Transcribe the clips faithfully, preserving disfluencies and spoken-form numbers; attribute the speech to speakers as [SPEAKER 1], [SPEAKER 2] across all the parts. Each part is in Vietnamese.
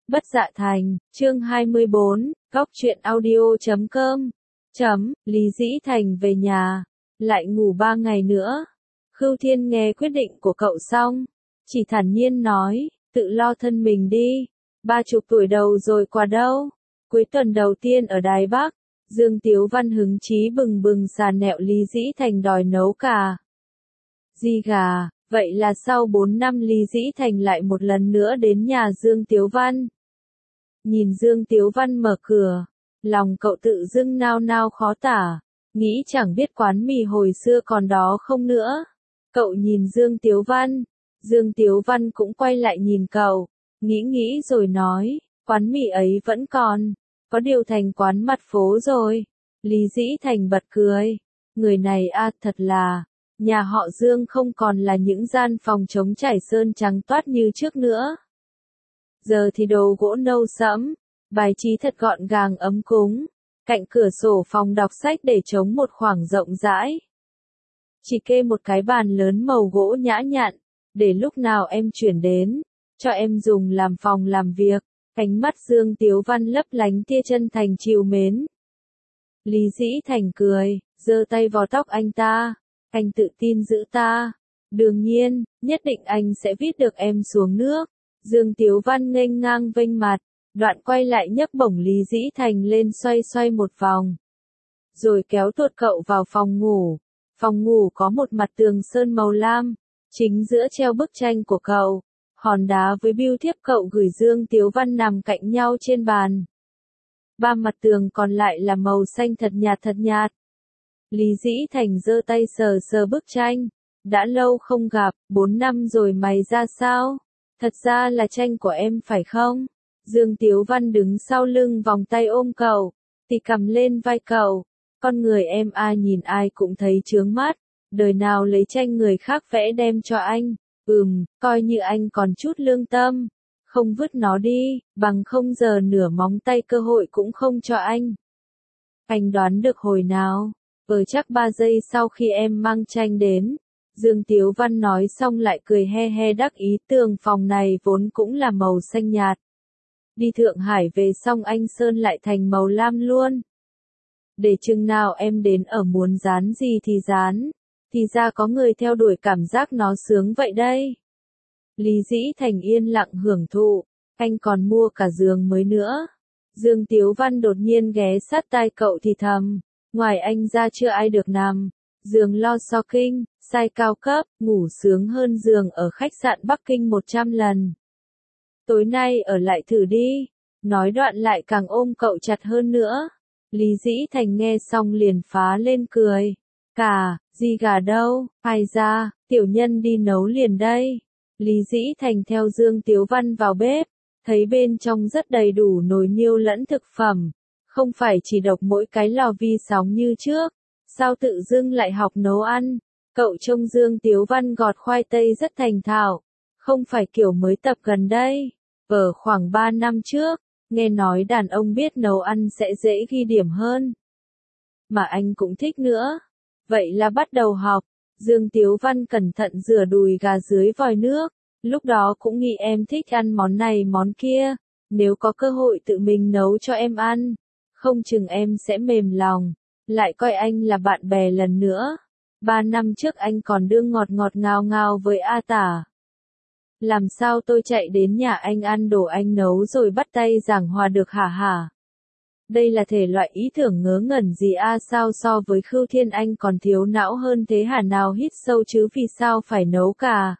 [SPEAKER 1] Bất Dạ Thành, chương hai mươi bốn, góc truyện audio chấm com. Chấm, Lý Dĩ Thành về nhà, lại ngủ ba ngày nữa. Khưu Thiên nghe quyết định của cậu xong, chỉ thản nhiên nói, tự lo thân mình đi, ba chục tuổi đầu rồi qua đâu. Cuối tuần đầu tiên ở Đài Bắc, Dương Tiếu Văn hứng chí bừng bừng xà nẹo Lý Dĩ Thành đòi nấu cà ri gà. Vậy là sau bốn năm Lý Dĩ Thành lại một lần nữa đến nhà Dương Tiếu Văn. Nhìn Dương Tiếu Văn mở cửa, lòng cậu tự dưng nao nao khó tả, nghĩ chẳng biết quán mì hồi xưa còn đó không nữa. Cậu nhìn Dương Tiếu Văn, Dương Tiếu Văn cũng quay lại nhìn cậu, nghĩ nghĩ rồi nói, quán mì ấy vẫn còn, có điều thành quán mặt phố rồi. Lý Dĩ Thành bật cười, người này a thật là, nhà họ Dương không còn là những gian phòng trống trải sơn trắng toát như trước nữa. Giờ thì đồ gỗ nâu sẫm, bài trí thật gọn gàng ấm cúng, cạnh cửa sổ phòng đọc sách để trống một khoảng rộng rãi. Chỉ kê một cái bàn lớn màu gỗ nhã nhặn, để lúc nào em chuyển đến, cho em dùng làm phòng làm việc. Ánh mắt Dương Tiếu Văn lấp lánh tia chân thành trìu mến. Lý Dĩ Thành cười, giơ tay vào tóc anh ta, anh tự tin giữ ta. Đương nhiên, nhất định anh sẽ vít được em xuống nước. Dương Tiếu Văn nghênh ngang vênh mặt, đoạn quay lại nhấc bổng Lý Dĩ Thành lên xoay xoay một vòng. Rồi kéo tuột cậu vào phòng ngủ. Phòng ngủ có một mặt tường sơn màu lam, chính giữa treo bức tranh của cậu. Hòn đá với bưu thiếp cậu gửi Dương Tiếu Văn nằm cạnh nhau trên bàn. Ba mặt tường còn lại là màu xanh thật nhạt thật nhạt. Lý Dĩ Thành giơ tay sờ sờ bức tranh. Đã lâu không gặp, bốn năm rồi mày ra sao? Thật ra là tranh của em phải không? Dương Tiếu Văn đứng sau lưng vòng tay ôm cậu, thì cầm lên vai cậu. Con người em ai nhìn ai cũng thấy chướng mắt, đời nào lấy tranh người khác vẽ đem cho anh. Ừm, coi như anh còn chút lương tâm, không vứt nó đi, bằng không giờ nửa móng tay cơ hội cũng không cho anh. Anh đoán được hồi nào? Ở chắc ba giây sau khi em mang tranh đến. Dương Tiếu Văn nói xong lại cười he he đắc ý, tường phòng này vốn cũng là màu xanh nhạt. Đi Thượng Hải về xong anh sơn lại thành màu lam luôn. Để chừng nào em đến ở muốn dán gì thì dán. Thì ra có người theo đuổi cảm giác nó sướng vậy đây. Lý Dĩ Thành yên lặng hưởng thụ, anh còn mua cả giường mới nữa. Dương Tiếu Văn đột nhiên ghé sát tai cậu thì thầm, ngoài anh ra chưa ai được nằm. Giường lo so kinh, size cao cấp, ngủ sướng hơn giường ở khách sạn Bắc Kinh một trăm lần. Tối nay ở lại thử đi. Nói đoạn lại càng ôm cậu chặt hơn nữa. Lý Dĩ Thành nghe xong liền phá lên cười. Cà ri gà đâu, ai ra, tiểu nhân đi nấu liền đây. Lý Dĩ Thành theo Dương Tiếu Văn vào bếp, thấy bên trong rất đầy đủ nồi niêu lẫn thực phẩm. Không phải chỉ độc mỗi cái lò vi sóng như trước. Sao tự dưng lại học nấu ăn? Cậu trông Dương Tiếu Văn gọt khoai tây rất thành thạo. Không phải kiểu mới tập gần đây. Ở khoảng ba năm trước, nghe nói đàn ông biết nấu ăn sẽ dễ ghi điểm hơn. Mà anh cũng thích nữa. Vậy là bắt đầu học. Dương Tiếu Văn cẩn thận rửa đùi gà dưới vòi nước. Lúc đó cũng nghĩ em thích ăn món này món kia. Nếu có cơ hội tự mình nấu cho em ăn, không chừng em sẽ mềm lòng. Lại coi anh là bạn bè lần nữa. Ba năm trước anh còn đương ngọt ngọt ngào ngào với A Tả. Làm sao tôi chạy đến nhà anh ăn đồ anh nấu rồi bắt tay giảng hòa được hả hả? Đây là thể loại ý tưởng ngớ ngẩn gì a sao so với Khưu Thiên anh còn thiếu não hơn thế hả nào hít sâu chứ vì sao phải nấu cà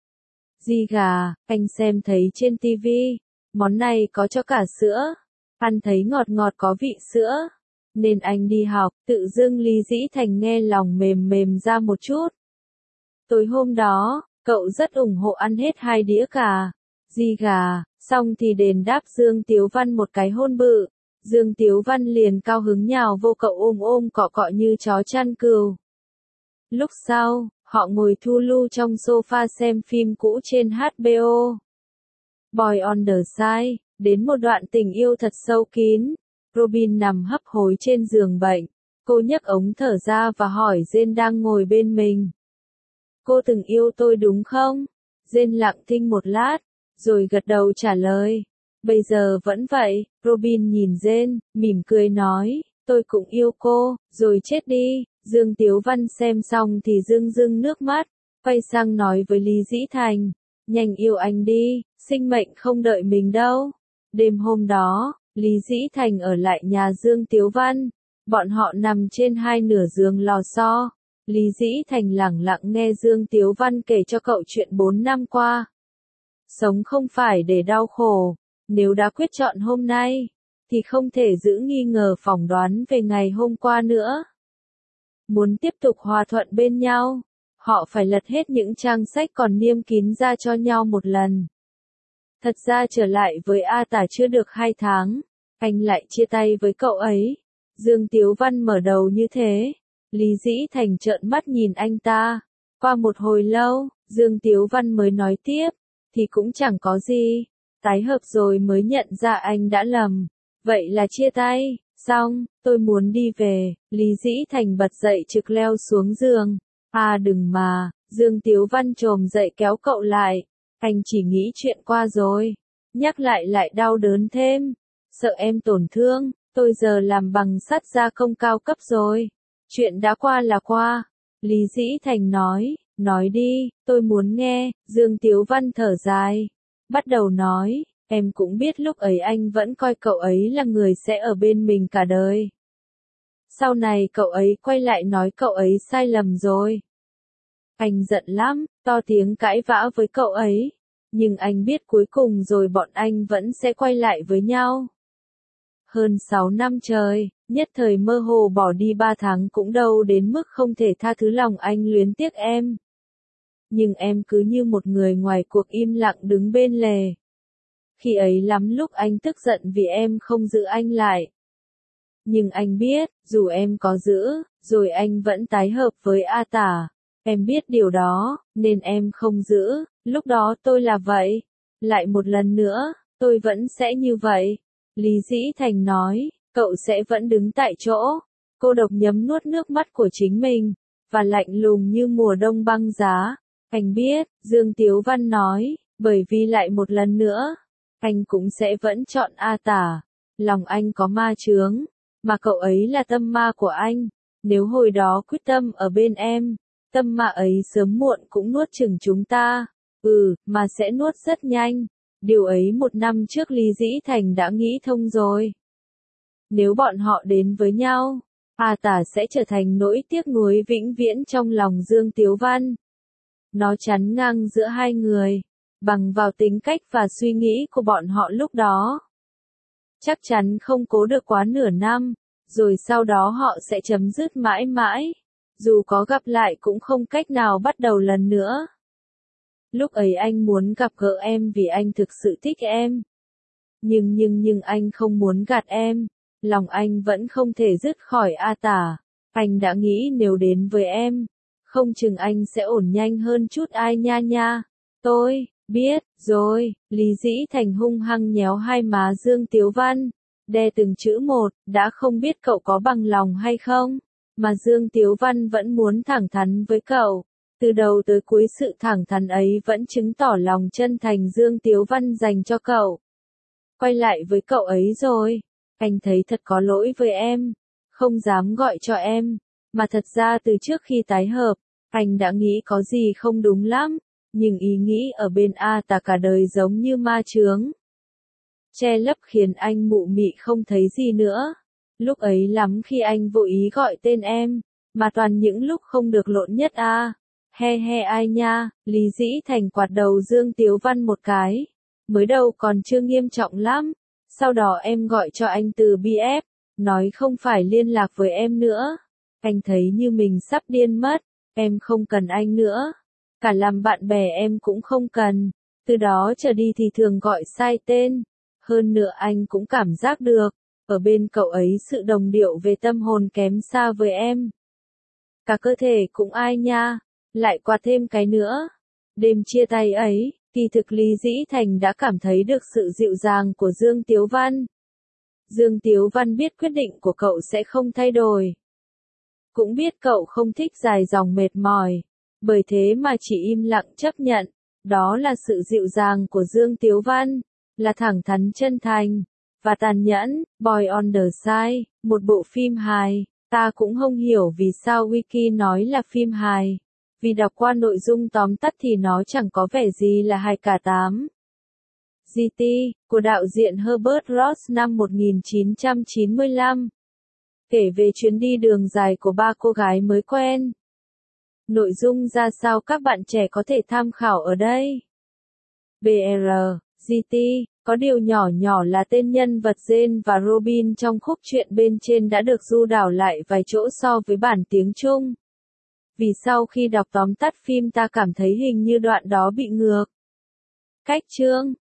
[SPEAKER 1] ri gà, anh xem thấy trên tivi, món này có cho cả sữa, ăn thấy ngọt ngọt có vị sữa, nên anh đi học, tự dưng Lý Dĩ Thành nghe lòng mềm mềm ra một chút. Tối hôm đó, cậu rất ủng hộ ăn hết hai đĩa cà ri gà, xong thì đền đáp Dương Tiếu Văn một cái hôn bự. Dương Tiếu Văn liền cao hứng nhào vô cậu ôm ôm cọ cọ như chó chăn cừu. Lúc sau, họ ngồi thu lu trong sofa xem phim cũ trên hát bê o. Boy on the Side, đến một đoạn tình yêu thật sâu kín. Robin nằm hấp hối trên giường bệnh. Cô nhấc ống thở ra và hỏi Jane đang ngồi bên mình. Cô từng yêu tôi đúng không? Jane lặng thinh một lát, rồi gật đầu trả lời. Bây giờ vẫn vậy, Robin nhìn Jane, mỉm cười nói, tôi cũng yêu cô, rồi chết đi. Dương Tiếu Văn xem xong thì rưng rưng nước mắt, quay sang nói với Lý Dĩ Thành, nhanh yêu anh đi, sinh mệnh không đợi mình đâu. Đêm hôm đó, Lý Dĩ Thành ở lại nhà Dương Tiếu Văn, bọn họ nằm trên hai nửa giường lò xo. Lý Dĩ Thành lẳng lặng nghe Dương Tiếu Văn kể cho cậu chuyện bốn năm qua. Sống không phải để đau khổ, nếu đã quyết chọn hôm nay, thì không thể giữ nghi ngờ phỏng đoán về ngày hôm qua nữa. Muốn tiếp tục hòa thuận bên nhau, họ phải lật hết những trang sách còn niêm kín ra cho nhau một lần. Thật ra trở lại với A Tả chưa được hai tháng, anh lại chia tay với cậu ấy. Dương Tiếu Văn mở đầu như thế, Lý Dĩ Thành trợn mắt nhìn anh ta. Qua một hồi lâu, Dương Tiếu Văn mới nói tiếp, thì cũng chẳng có gì, tái hợp rồi mới nhận ra anh đã lầm. Vậy là chia tay, xong, tôi muốn đi về. Lý Dĩ Thành bật dậy trực leo xuống giường. À đừng mà, Dương Tiếu Văn chồm dậy kéo cậu lại. Anh chỉ nghĩ chuyện qua rồi, nhắc lại lại đau đớn thêm. Sợ em tổn thương, tôi giờ làm bằng sắt gia công cao cấp rồi. Chuyện đã qua là qua. Lý Dĩ Thành nói, nói đi, tôi muốn nghe. Dương Tiếu Văn thở dài, bắt đầu nói, em cũng biết lúc ấy anh vẫn coi cậu ấy là người sẽ ở bên mình cả đời. Sau này cậu ấy quay lại nói cậu ấy sai lầm rồi. Anh giận lắm, to tiếng cãi vã với cậu ấy. Nhưng anh biết cuối cùng rồi bọn anh vẫn sẽ quay lại với nhau. Hơn sáu năm trời, nhất thời mơ hồ bỏ đi ba tháng cũng đâu đến mức không thể tha thứ lòng anh luyến tiếc em. Nhưng em cứ như một người ngoài cuộc im lặng đứng bên lề. Khi ấy lắm lúc anh tức giận vì em không giữ anh lại. Nhưng anh biết, dù em có giữ, rồi anh vẫn tái hợp với A Tả. Em biết điều đó, nên em không giữ. Lúc đó tôi là vậy. Lại một lần nữa, tôi vẫn sẽ như vậy. Lý Dĩ Thành nói, cậu sẽ vẫn đứng tại chỗ. Cô độc nhấm nuốt nước mắt của chính mình, và lạnh lùng như mùa đông băng giá. Anh biết, Dương Tiếu Văn nói, bởi vì lại một lần nữa, anh cũng sẽ vẫn chọn A Tả. Lòng anh có ma chướng, mà cậu ấy là tâm ma của anh. Nếu hồi đó quyết tâm ở bên em, tâm ma ấy sớm muộn cũng nuốt chửng chúng ta. Ừ, mà sẽ nuốt rất nhanh. Điều ấy một năm trước Lý Dĩ Thành đã nghĩ thông rồi. Nếu bọn họ đến với nhau, A Tả sẽ trở thành nỗi tiếc nuối vĩnh viễn trong lòng Dương Tiếu Văn. Nó chắn ngang giữa hai người, bằng vào tính cách và suy nghĩ của bọn họ lúc đó. Chắc chắn không cố được quá nửa năm, rồi sau đó họ sẽ chấm dứt mãi mãi. Dù có gặp lại cũng không cách nào bắt đầu lần nữa. Lúc ấy anh muốn gặp gỡ em vì anh thực sự thích em. Nhưng nhưng nhưng anh không muốn gạt em. Lòng anh vẫn không thể dứt khỏi A Tả. Anh đã nghĩ nếu đến với em, không chừng anh sẽ ổn nhanh hơn chút ai nha nha. Tôi, biết, rồi. Lý Dĩ Thành hung hăng nhéo hai má Dương Tiếu Văn. Đè từng chữ một, đã không biết cậu có bằng lòng hay không. Mà Dương Tiếu Văn vẫn muốn thẳng thắn với cậu. Từ đầu tới cuối sự thẳng thắn ấy vẫn chứng tỏ lòng chân thành Dương Tiếu Văn dành cho cậu. Quay lại với cậu ấy rồi. Anh thấy thật có lỗi với em. Không dám gọi cho em. Mà thật ra từ trước khi tái hợp, anh đã nghĩ có gì không đúng lắm. Nhưng ý nghĩ ở bên A Tả cả đời giống như ma chướng. Che lấp khiến anh mụ mị không thấy gì nữa. Lúc ấy lắm khi anh vô ý gọi tên em. Mà toàn những lúc không được lộn nhất a. He he ai nha. Lý Dĩ Thành quạt đầu Dương Tiếu Văn một cái. Mới đầu còn chưa nghiêm trọng lắm. Sau đó em gọi cho anh từ bê ép. Nói không phải liên lạc với em nữa. Anh thấy như mình sắp điên mất. Em không cần anh nữa. Cả làm bạn bè em cũng không cần. Từ đó trở đi thì thường gọi sai tên. Hơn nữa anh cũng cảm giác được. Ở bên cậu ấy sự đồng điệu về tâm hồn kém xa với em. Cả cơ thể cũng ai nha. Lại quạt thêm cái nữa. Đêm chia tay ấy, kỳ thực Lý Dĩ Thành đã cảm thấy được sự dịu dàng của Dương Tiếu Văn. Dương Tiếu Văn biết quyết định của cậu sẽ không thay đổi. Cũng biết cậu không thích dài dòng mệt mỏi. Bởi thế mà chỉ im lặng chấp nhận. Đó là sự dịu dàng của Dương Tiếu Văn. là thẳng thắn chân thành, và tàn nhẫn, Boy on the Side, một bộ phim hài. Ta cũng không hiểu vì sao Wiki nói là phim hài. Vì đọc qua nội dung tóm tắt thì nó chẳng có vẻ gì là hài cả. tám. giê tê, của đạo diễn Herbert Ross năm một nghìn chín trăm chín mươi lăm. Kể về chuyến đi đường dài của ba cô gái mới quen. Nội dung ra sao các bạn trẻ có thể tham khảo ở đây. bê rờ, giê tê, có điều nhỏ nhỏ là tên nhân vật Jane và Robin trong khúc truyện bên trên đã được du đảo lại vài chỗ so với bản tiếng Trung. Vì sau khi đọc tóm tắt phim ta cảm thấy hình như đoạn đó bị ngược cách chương.